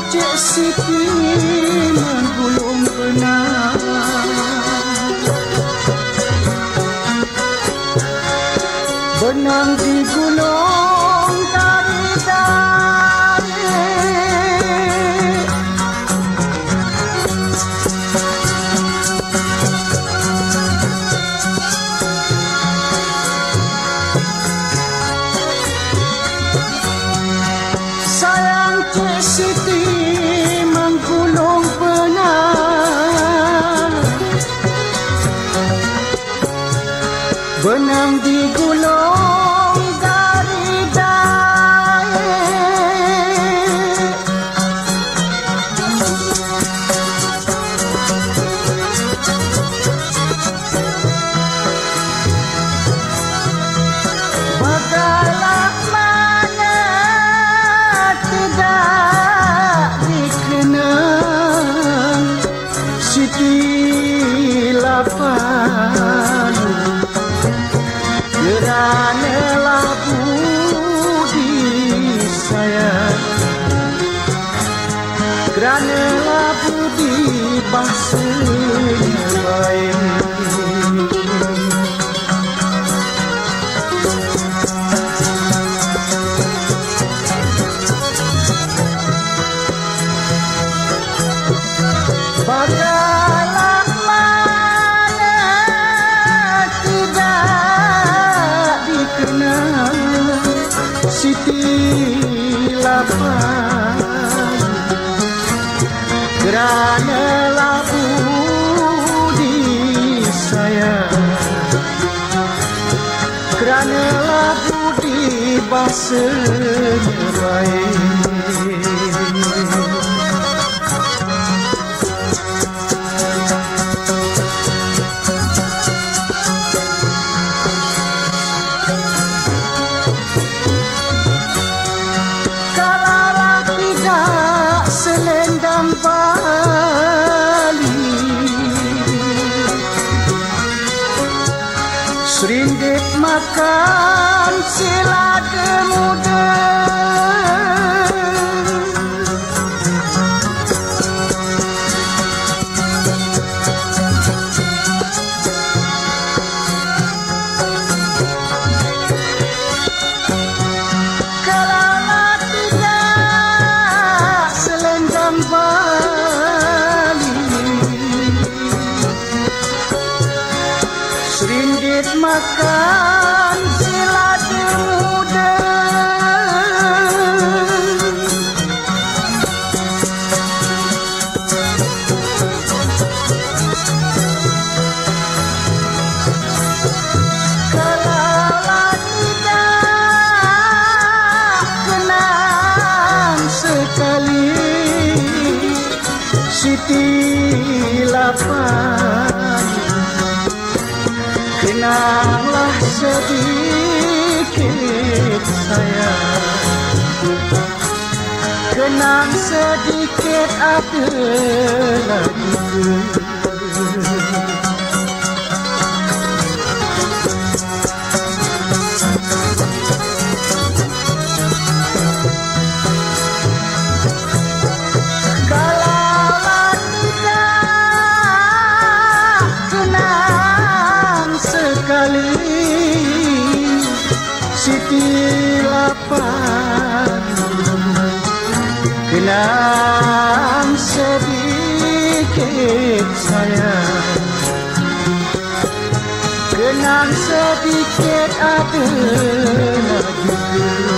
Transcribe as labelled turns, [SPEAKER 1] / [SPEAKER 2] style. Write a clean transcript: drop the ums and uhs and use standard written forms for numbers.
[SPEAKER 1] Cik Siti menggulung benang, benang digulung dari sayang Cik Siti menggulung benang, benang digulung dari daik, bagailah mana tidak dikenang Siti lapan kerana budi sayang, kerana budi bahasanya baik. Bagailah mana tidak dikenal Siti lapan kerana budi sayang, kerana budi bahasanya baik. Selendang Bali, serindit makan selada muda, serindit makan selada muda, kalaulah tidak kenang sekali Siti lapan, kenanglah sedikit sayang, kenang sedikit ada lagi. Kalaulah tidak kenang sekali Siti lapan, kenang sedikit sayang, kenang sedikit ada lagi.